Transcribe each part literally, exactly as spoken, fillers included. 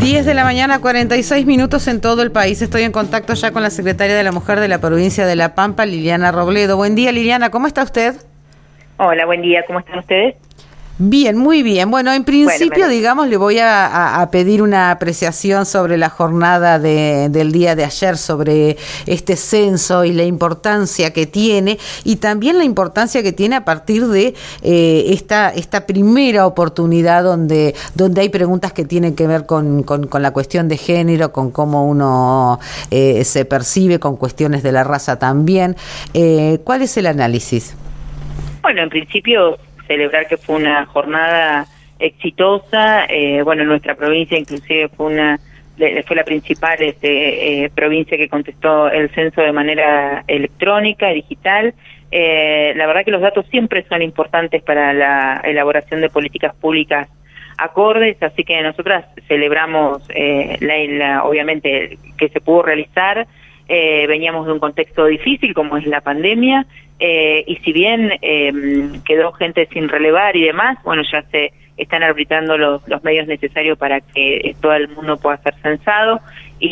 diez de la mañana, cuarenta y seis minutos en todo el país. Estoy en contacto ya con la secretaria de la Mujer de la provincia de La Pampa, Liliana Robledo. Buen día, Liliana, ¿cómo está usted? Hola, buen día, ¿cómo están ustedes? Bien, muy bien. Bueno, en principio, bueno, digamos, le voy a, a, a pedir una apreciación sobre la jornada de, del día de ayer, sobre este censo y la importancia que tiene, y también la importancia que tiene a partir de eh, esta esta primera oportunidad donde donde hay preguntas que tienen que ver con, con, con la cuestión de género, con cómo uno eh, se percibe, con cuestiones de la raza también. Eh, ¿Cuál es el análisis? Bueno, en principio, celebrar que fue una jornada exitosa. Eh, bueno, nuestra provincia inclusive fue una fue la principal este, eh, provincia que contestó el censo de manera electrónica, digital. Eh, la verdad que los datos siempre son importantes para la elaboración de políticas públicas acordes, así que nosotras celebramos eh, la, la, obviamente que se pudo realizar. Eh, veníamos de un contexto difícil como es la pandemia, eh, y si bien eh, quedó gente sin relevar y demás, bueno, ya se están arbitrando los, los medios necesarios para que todo el mundo pueda ser censado,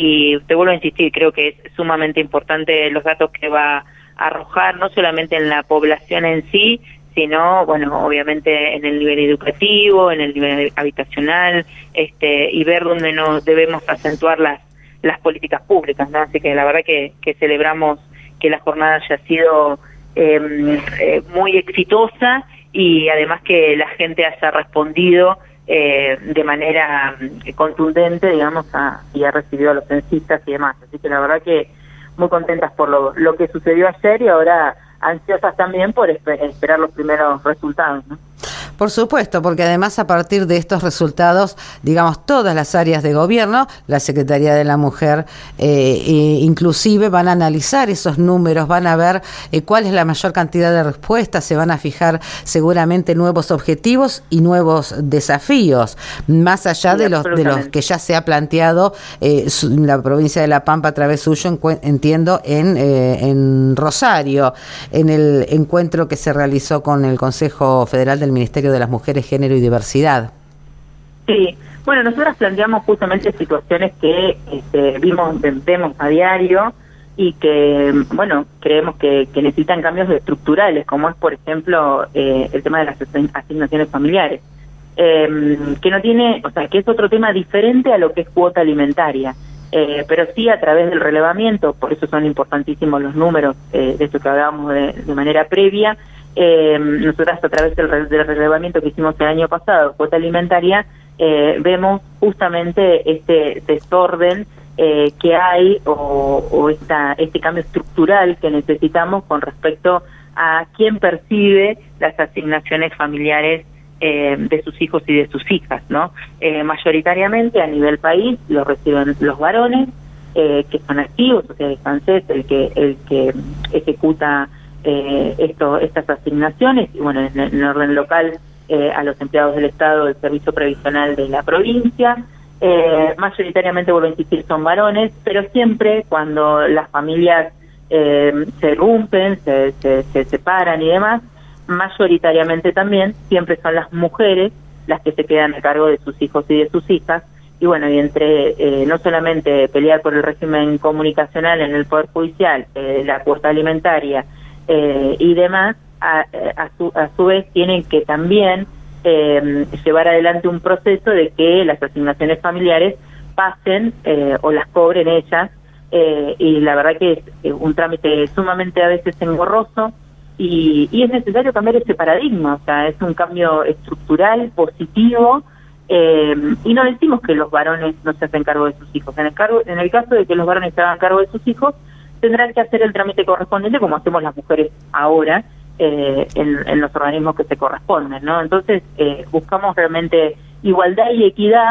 y te vuelvo a insistir, creo que es sumamente importante los datos que va a arrojar, no solamente en la población en sí, sino, bueno, obviamente en el nivel educativo, en el nivel habitacional, este, y ver dónde nos debemos acentuar las las políticas públicas, ¿no? Así que la verdad que, que celebramos que la jornada haya sido eh, eh, muy exitosa, y además que la gente haya respondido eh, de manera contundente, digamos, a, y ha recibido a los censistas y demás. Así que la verdad que muy contentas por lo, lo que sucedió ayer, y ahora ansiosas también por esper- esperar los primeros resultados, ¿no? Por supuesto, porque además a partir de estos resultados, digamos, todas las áreas de gobierno, la Secretaría de la Mujer, eh, eh, inclusive van a analizar esos números, van a ver eh, cuál es la mayor cantidad de respuestas, se van a fijar seguramente nuevos objetivos y nuevos desafíos, más allá sí, de los de los que ya se ha planteado eh, su, la provincia de La Pampa a través suyo, en, entiendo, en, eh, en Rosario, en el encuentro que se realizó con el Consejo Federal del Ministerio de las Mujeres, Género y Diversidad. Sí, bueno, nosotros planteamos justamente situaciones que este, vimos, vemos a diario, y que, bueno, creemos que, que necesitan cambios estructurales, como es, por ejemplo, eh, el tema de las asignaciones familiares, eh, que no tiene, o sea, que es otro tema diferente a lo que es cuota alimentaria, eh, pero sí a través del relevamiento. Por eso son importantísimos los números eh, de esto que hablábamos de, de manera previa. Eh, nosotras a través del, del relevamiento que hicimos el año pasado, cuota alimentaria, eh, vemos justamente este desorden eh, que hay, o, o esta, este cambio estructural que necesitamos con respecto a quién percibe las asignaciones familiares eh, de sus hijos y de sus hijas, ¿no? Eh, mayoritariamente a nivel país lo reciben los varones, eh, que son activos, o sea, el FANSES, el que, el que ejecuta Eh, esto, estas asignaciones, y bueno, en, en orden local eh, a los empleados del Estado del Servicio Previsional de la provincia. Eh, mayoritariamente, vuelvo a insistir, son varones, pero siempre cuando las familias eh, se rompen, se, se, se separan y demás, mayoritariamente también siempre son las mujeres las que se quedan a cargo de sus hijos y de sus hijas. Y bueno, y entre eh, no solamente pelear por el régimen comunicacional en el Poder Judicial, eh, la cuota alimentaria, Eh, y demás, a, a, su, a su vez tienen que también eh, llevar adelante un proceso de que las asignaciones familiares pasen eh, o las cobren ellas, eh, y la verdad que es eh, un trámite sumamente a veces engorroso, y, y es necesario cambiar ese paradigma. O sea, es un cambio estructural, positivo, eh, y no decimos que los varones no se hacen cargo de sus hijos. En el, cargo, en el caso de que los varones se hagan cargo de sus hijos, tendrán que hacer el trámite correspondiente, como hacemos las mujeres ahora eh, en, en los organismos que se corresponden, ¿no? Entonces eh, buscamos realmente igualdad y equidad,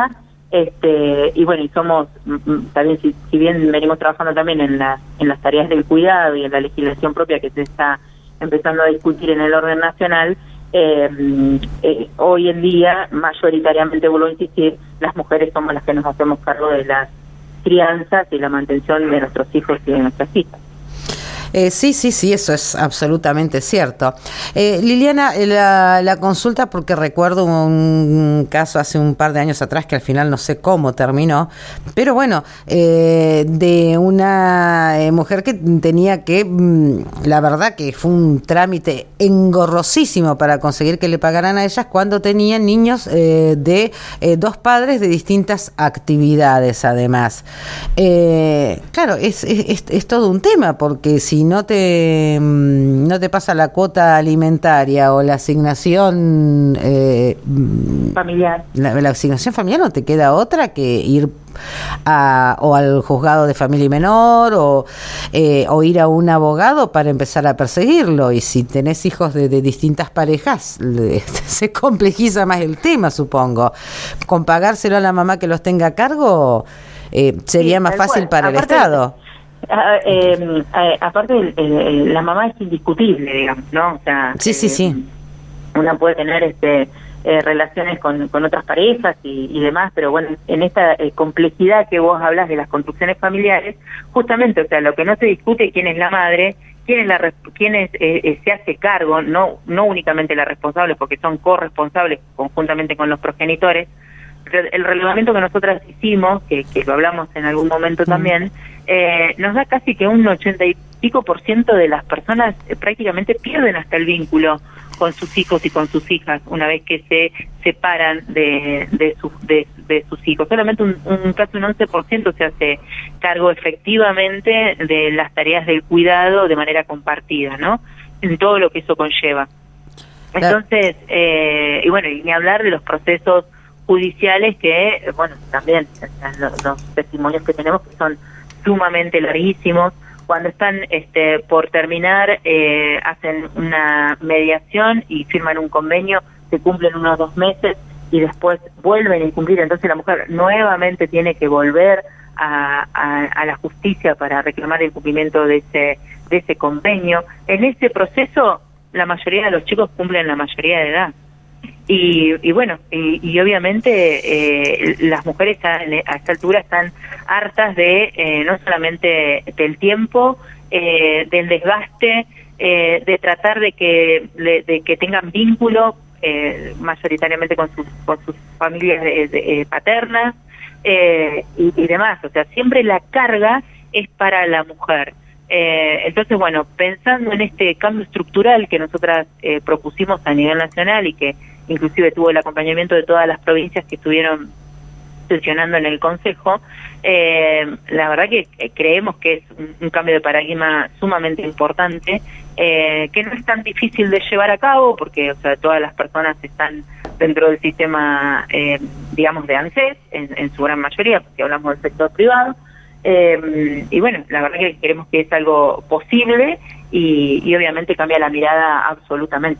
este y bueno, y somos también, si, si bien venimos trabajando también en las en las tareas del cuidado y en la legislación propia que se está empezando a discutir en el orden nacional, eh, eh, hoy en día mayoritariamente, vuelvo a insistir, las mujeres somos las que nos hacemos cargo de las crianzas y la mantención de nuestros hijos y de nuestras hijas. Eh, sí, sí, sí, eso es absolutamente cierto. Eh, Liliana, la, la consulta, porque recuerdo un caso hace un par de años atrás que al final no sé cómo terminó, pero bueno, eh, de una eh, mujer que tenía que, la verdad que fue un trámite engorrosísimo para conseguir que le pagaran a ellas cuando tenían niños eh, de eh, dos padres de distintas actividades, además. Eh, claro, es, es, es todo un tema, porque si no te no te pasa la cuota alimentaria o la asignación eh, familiar, la, la asignación familiar, no te queda otra que ir a, o al juzgado de familia y menor o, eh, o ir a un abogado para empezar a perseguirlo. Y si tenés hijos de, de distintas parejas, se complejiza más el tema, supongo. Con pagárselo a la mamá que los tenga a cargo eh, sería sí, más fácil cual. para aparte el Estado. A, eh, a, aparte, el, el, la mamá es indiscutible, digamos, ¿no? O sea, sí, sí, eh, sí. Una puede tener este eh, relaciones con, con otras parejas y, y demás, pero bueno, en esta eh, complejidad que vos hablas de las construcciones familiares, justamente, o sea, lo que no se discute quién es la madre, quién es la quién es eh, eh, se hace cargo, no no únicamente la responsable, porque son corresponsables conjuntamente con los progenitores. El relevamiento que nosotras hicimos, que, que lo hablamos en algún momento también, eh, nos da casi que un ochenta y pico por ciento de las personas eh, prácticamente pierden hasta el vínculo con sus hijos y con sus hijas una vez que se separan de de, su, de, de sus hijos. Solamente un, un casi un once por ciento se hace cargo efectivamente de las tareas del cuidado de manera compartida, ¿no? En todo lo que eso conlleva. Entonces, eh, y bueno, y ni hablar de los procesos judiciales que, bueno, también los, los testimonios que tenemos que son sumamente larguísimos. Cuando están este, por terminar, eh, hacen una mediación y firman un convenio, se cumplen unos dos meses y después vuelven a incumplir. Entonces la mujer nuevamente tiene que volver a, a, a la justicia para reclamar el cumplimiento de ese, de ese convenio. En ese proceso, la mayoría de los chicos cumplen la mayoría de edad. Y, y bueno, y, y obviamente eh, las mujeres a, a esta altura están hartas de eh, no solamente del tiempo, eh, del desgaste, eh, de tratar de que de, de que tengan vínculo eh, mayoritariamente con sus con sus familias de, de, eh, paternas eh, y, y demás. O sea, siempre la carga es para la mujer. Eh, entonces, bueno, pensando en este cambio estructural que nosotras eh, propusimos a nivel nacional y que inclusive tuvo el acompañamiento de todas las provincias que estuvieron sesionando en el Consejo, eh, la verdad que creemos que es un, un cambio de paradigma sumamente importante, eh, que no es tan difícil de llevar a cabo, porque o sea, todas las personas están dentro del sistema, eh, digamos, de ANSES, en, en su gran mayoría, porque hablamos del sector privado, eh, y bueno, la verdad que creemos que es algo posible y, y obviamente cambia la mirada absolutamente.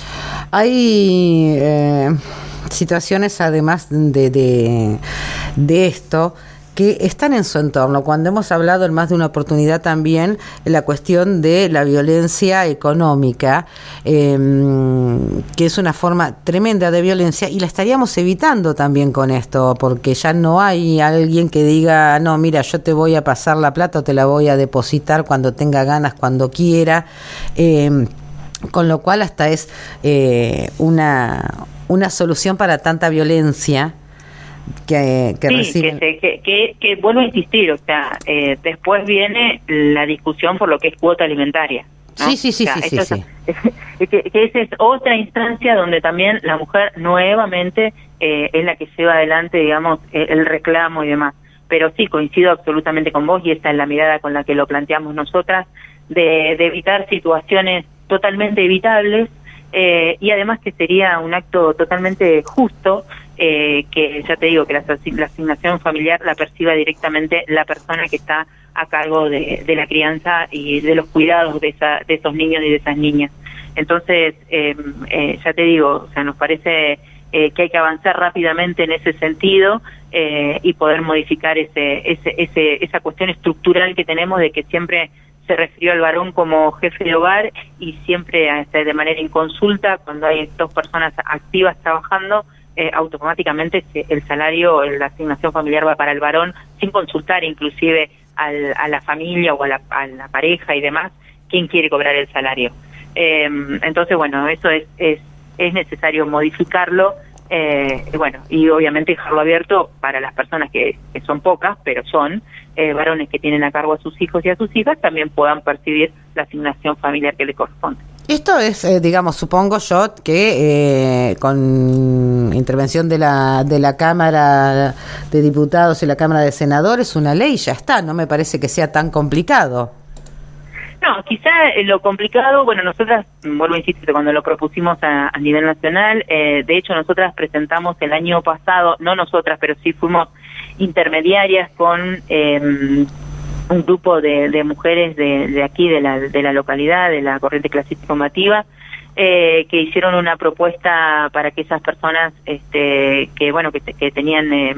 Hay eh, situaciones, además de, de, de esto, que están en su entorno. Cuando hemos hablado en más de una oportunidad también la cuestión de la violencia económica, eh, que es una forma tremenda de violencia, y la estaríamos evitando también con esto, porque ya no hay alguien que diga, no, mira, yo te voy a pasar la plata o te la voy a depositar cuando tenga ganas, cuando quiera. Eh, Con lo cual hasta es eh, una una solución para tanta violencia que, que sí, reciben. Que, que, que, que vuelvo a insistir, o sea, eh, después viene la discusión por lo que es cuota alimentaria, ¿no? Sí, sí, sí, o sea, sí, sí, sí. Es, que, que esa es otra instancia donde también la mujer nuevamente eh, es la que lleva adelante, digamos, el, el reclamo y demás. Pero sí, coincido absolutamente con vos y esa es la mirada con la que lo planteamos nosotras, de, de evitar situaciones totalmente evitables eh, y además que sería un acto totalmente justo eh, que ya te digo que la, la asignación familiar la perciba directamente la persona que está a cargo de, de la crianza y de los cuidados de, esa, de esos niños y de esas niñas. Entonces, eh, eh, ya te digo, o sea, nos parece eh, que hay que avanzar rápidamente en ese sentido eh, y poder modificar ese, ese, ese, esa cuestión estructural que tenemos de que siempre se refirió al varón como jefe de hogar y siempre hasta de manera inconsulta, cuando hay dos personas activas trabajando, eh, automáticamente el salario, la asignación familiar va para el varón, sin consultar inclusive al, a la familia o a la, a la pareja y demás quién quiere cobrar el salario. Eh, entonces, bueno, eso es, es, es necesario modificarlo, eh, y bueno, y obviamente dejarlo abierto para las personas que, que son pocas, pero son eh, varones que tienen a cargo a sus hijos y a sus hijas, también puedan percibir la asignación familiar que les corresponde. Esto es, eh, digamos, supongo yo que eh, con intervención de la de la Cámara de Diputados y la Cámara de Senadores, una ley ya está, no me parece que sea tan complicado. No, quizá lo complicado, bueno, nosotras, vuelvo a insistir, cuando lo propusimos a, a nivel nacional, eh, de hecho nosotras presentamos el año pasado, no nosotras, pero sí fuimos intermediarias con eh, un grupo de, de mujeres de, de aquí, de la, de la localidad, de la corriente clasista combativa, eh, que hicieron una propuesta para que esas personas este, que, bueno, que, que tenían eh,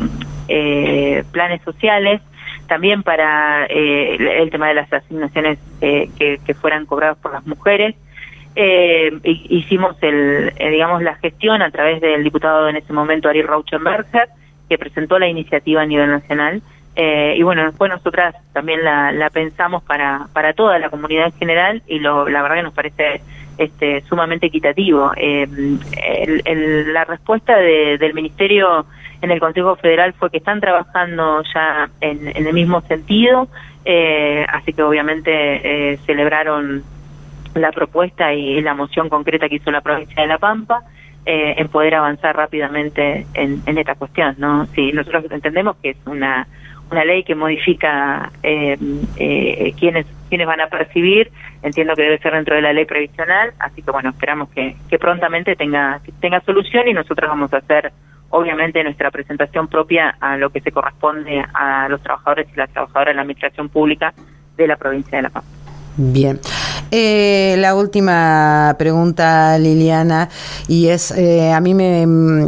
eh, planes sociales, también para eh, el tema de las asignaciones eh, que, que fueran cobradas por las mujeres. Eh, hicimos el, eh, digamos, la gestión a través del diputado en ese momento, Ari Rauschenberger, que presentó la iniciativa a nivel nacional. Eh, y bueno, después nosotras también la, la pensamos para, para toda la comunidad en general, y lo, la verdad que nos parece este, sumamente equitativo. Eh, el, el, la respuesta de, del Ministerio en el Consejo Federal fue que están trabajando ya en, en el mismo sentido, eh, así que obviamente eh, celebraron la propuesta y la moción concreta que hizo la provincia de La Pampa, eh, en poder avanzar rápidamente en, en esta cuestión, ¿no? Sí, nosotros entendemos que es una una ley que modifica eh, eh, quiénes quiénes van a percibir, entiendo que debe ser dentro de la ley previsional, así que bueno, esperamos que, que prontamente tenga que tenga solución, y nosotros vamos a hacer obviamente nuestra presentación propia a lo que se corresponde a los trabajadores y las trabajadoras de la administración pública de la provincia de La Pampa. Bien. Eh, la última pregunta, Liliana, y es, eh, a mí me,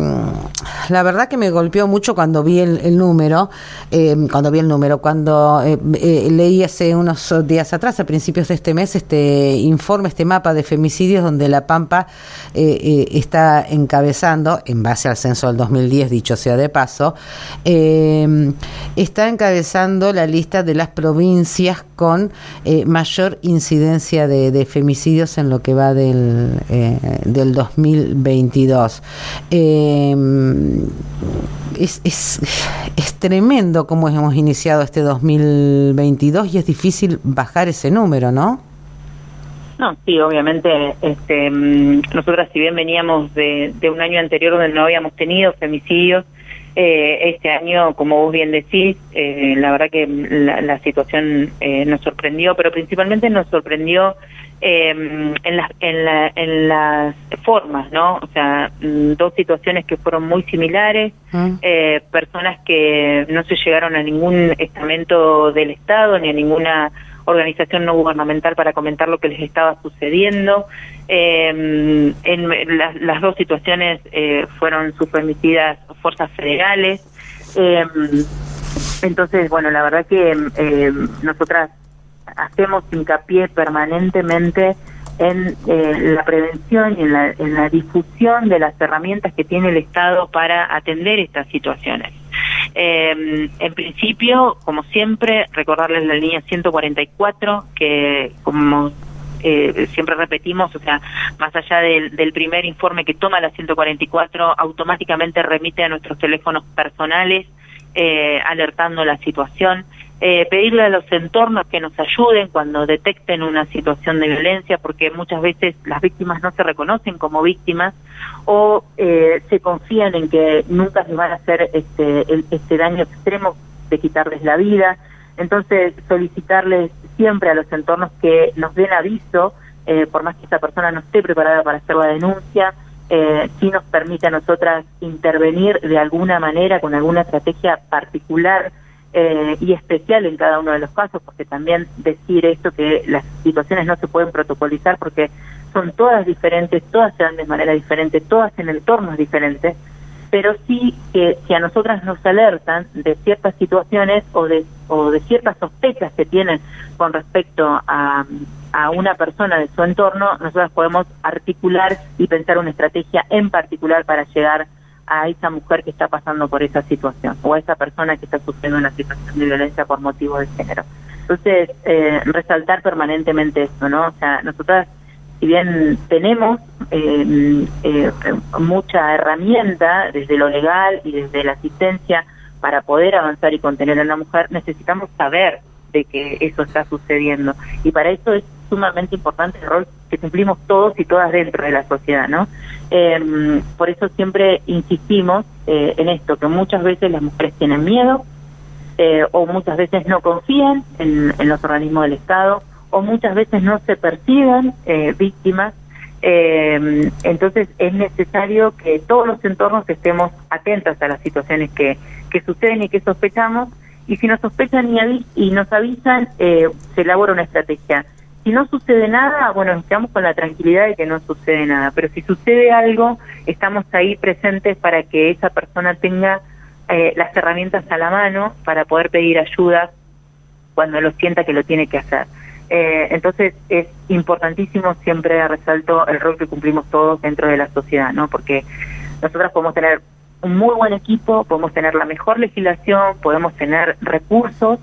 la verdad que me golpeó mucho cuando vi el, el número, eh, cuando vi el número, cuando eh, eh, leí hace unos días atrás, a principios de este mes, este informe, este mapa de femicidios, donde La Pampa eh, eh, está encabezando, en base al censo del dos mil diez, dicho sea de paso, eh, está encabezando la lista de las provincias con eh, mayor incidencia de, de femicidios en lo que va del, eh, del dos mil veintidós. Eh, es, es, es tremendo cómo hemos iniciado este dos mil veintidós, y es difícil bajar ese número, ¿no? No, sí, obviamente, este, nosotras, si bien veníamos de, de un año anterior donde no habíamos tenido femicidios, Eh, este año, como vos bien decís, eh, la verdad que la, la situación eh, nos sorprendió, pero principalmente nos sorprendió eh, en, las, en, la, en las formas, ¿no? O sea, dos situaciones que fueron muy similares, mm. eh, personas que no se llegaron a ningún estamento del Estado ni a ninguna organización no gubernamental para comentar lo que les estaba sucediendo. Eh, en las, las dos situaciones eh, fueron sus femicidas fuerzas federales. Eh, entonces, bueno, la verdad que eh, nosotras hacemos hincapié permanentemente en eh, la prevención y en la, en la difusión de las herramientas que tiene el Estado para atender estas situaciones. Eh, en principio, como siempre, recordarles la línea ciento cuarenta y cuatro, que como eh, siempre repetimos, o sea, más allá del, del primer informe que toma la ciento cuarenta y cuatro, automáticamente remite a nuestros teléfonos personales, eh, alertando la situación. Eh, pedirle a los entornos que nos ayuden cuando detecten una situación de violencia, porque muchas veces las víctimas no se reconocen como víctimas, o eh, se confían en que nunca les van a hacer este, el, este daño extremo de quitarles la vida. Entonces, solicitarles siempre a los entornos que nos den aviso, eh, por más que esa persona no esté preparada para hacer la denuncia, eh, sí nos permite a nosotras intervenir de alguna manera, con alguna estrategia particular Eh, y especial en cada uno de los casos, porque también decir esto, que las situaciones no se pueden protocolizar porque son todas diferentes, todas se dan de manera diferente, todas en entornos diferentes, pero sí que si a nosotras nos alertan de ciertas situaciones o de o de ciertas sospechas que tienen con respecto a, a una persona de su entorno, nosotras podemos articular y pensar una estrategia en particular para llegar a esa mujer que está pasando por esa situación o a esa persona que está sufriendo una situación de violencia por motivo de género. Entonces, eh, resaltar permanentemente eso, ¿no? O sea, nosotras, si bien tenemos eh, eh, mucha herramienta desde lo legal y desde la asistencia para poder avanzar y contener a la mujer, necesitamos saber de que eso está sucediendo. Y para eso es sumamente importante el rol que cumplimos todos y todas dentro de la sociedad, ¿no? Eh, por eso siempre insistimos eh, en esto, que muchas veces las mujeres tienen miedo, eh, o muchas veces no confían en, en los organismos del Estado, o muchas veces no se perciben eh, víctimas. Eh, entonces es necesario que todos los entornos estemos atentos a las situaciones que, que suceden y que sospechamos, y si nos sospechan y, avis y nos avisan, eh, se elabora una estrategia. Si no sucede nada, bueno, nos quedamos con la tranquilidad de que no sucede nada, pero si sucede algo, estamos ahí presentes para que esa persona tenga eh, las herramientas a la mano para poder pedir ayuda cuando lo sienta que lo tiene que hacer. Eh, entonces es importantísimo, siempre resalto el rol que cumplimos todos dentro de la sociedad, ¿no? Porque nosotros podemos tener un muy buen equipo, podemos tener la mejor legislación, podemos tener recursos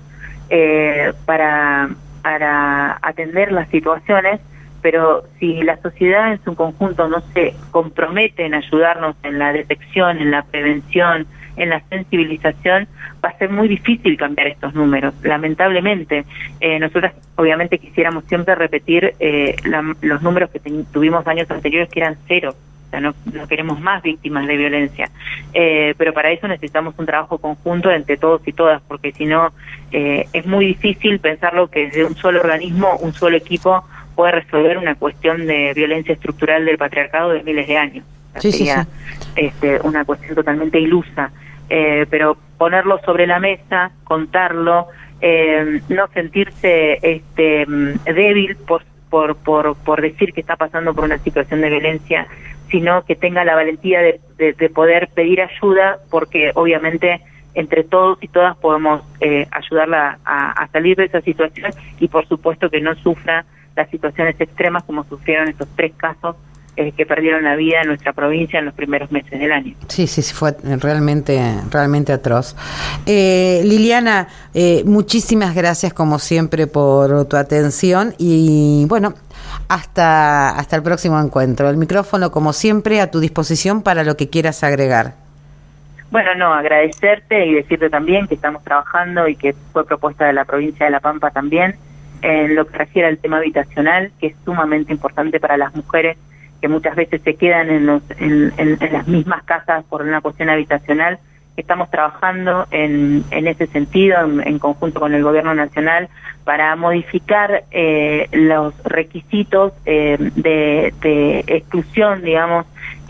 eh, para, para atender las situaciones, pero si la sociedad en su conjunto no se compromete en ayudarnos en la detección, en la prevención, en la sensibilización, va a ser muy difícil cambiar estos números, lamentablemente. Eh, nosotras obviamente quisiéramos siempre repetir eh, la, los números que tuvimos años anteriores, que eran cero. O sea, no, no queremos más víctimas de violencia, eh, pero para eso necesitamos un trabajo conjunto entre todos y todas, porque si no eh, es muy difícil pensarlo que desde un solo organismo, un solo equipo puede resolver una cuestión de violencia estructural del patriarcado de miles de años. O sea, sí, sería sí, sí. Este, una cuestión totalmente ilusa, eh, pero ponerlo sobre la mesa, contarlo, eh, no sentirse este débil por, por, por, por decir que está pasando por una situación de violencia, sino que tenga la valentía de, de, de poder pedir ayuda, porque obviamente entre todos y todas podemos eh, ayudarla a, a salir de esa situación, y por supuesto que no sufra las situaciones extremas como sufrieron estos tres casos eh, que perdieron la vida en nuestra provincia en los primeros meses del año. Sí, sí, sí, fue realmente, realmente atroz. Eh, Liliana, eh, muchísimas gracias como siempre por tu atención y bueno, hasta, hasta el próximo encuentro. El micrófono como siempre a tu disposición para lo que quieras agregar. Bueno, no, agradecerte y decirte también que estamos trabajando y que fue propuesta de la provincia de La Pampa también en lo que refiere al tema habitacional, que es sumamente importante para las mujeres que muchas veces se quedan en, los, en, en, en las mismas casas por una cuestión habitacional. Estamos trabajando en, en ese sentido, en, en conjunto con el Gobierno Nacional, para modificar eh, los requisitos eh, de, de exclusión, digamos,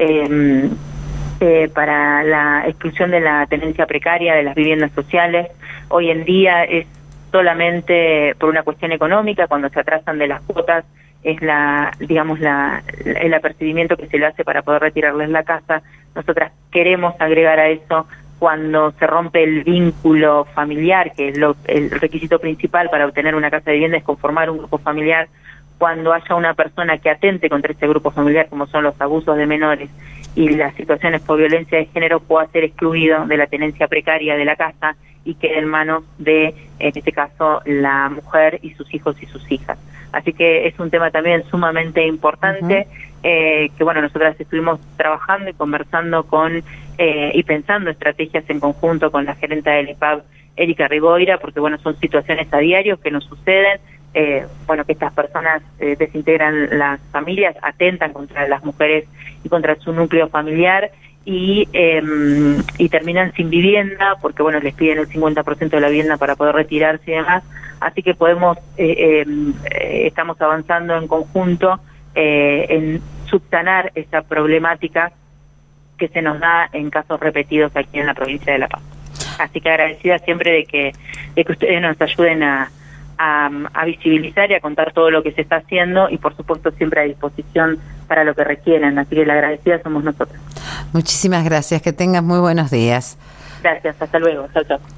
eh, eh, para la exclusión de la tenencia precaria de las viviendas sociales. Hoy en día es solamente por una cuestión económica, cuando se atrasan de las cuotas, es la, digamos, la, el apercibimiento que se le hace para poder retirarles la casa. Nosotras queremos agregar a eso cuando se rompe el vínculo familiar, que es lo, el requisito principal para obtener una casa de vivienda es conformar un grupo familiar. Cuando haya una persona que atente contra ese grupo familiar, como son los abusos de menores y las situaciones por violencia de género, pueda ser excluido de la tenencia precaria de la casa y quede en manos de, en este caso, la mujer y sus hijos y sus hijas. Así que es un tema también sumamente importante, uh-huh. eh, que bueno, nosotras estuvimos trabajando y conversando con eh, y pensando estrategias en conjunto con la gerenta del E P A B, Erika Riboira, porque bueno, son situaciones a diario que nos suceden, eh, bueno, que estas personas eh, desintegran las familias, atentan contra las mujeres y contra su núcleo familiar, y eh, y terminan sin vivienda porque bueno, les piden el cincuenta por ciento de la vivienda para poder retirarse y demás. Así que podemos eh, eh, estamos avanzando en conjunto eh, en subsanar esa problemática que se nos da en casos repetidos aquí en la provincia de La Paz. Así que agradecida siempre de que de que ustedes nos ayuden a A, a visibilizar y a contar todo lo que se está haciendo, y por supuesto siempre a disposición para lo que requieran, así que la agradecida somos nosotros. Muchísimas gracias, que tengas muy buenos días. Gracias, hasta luego, chao, chao.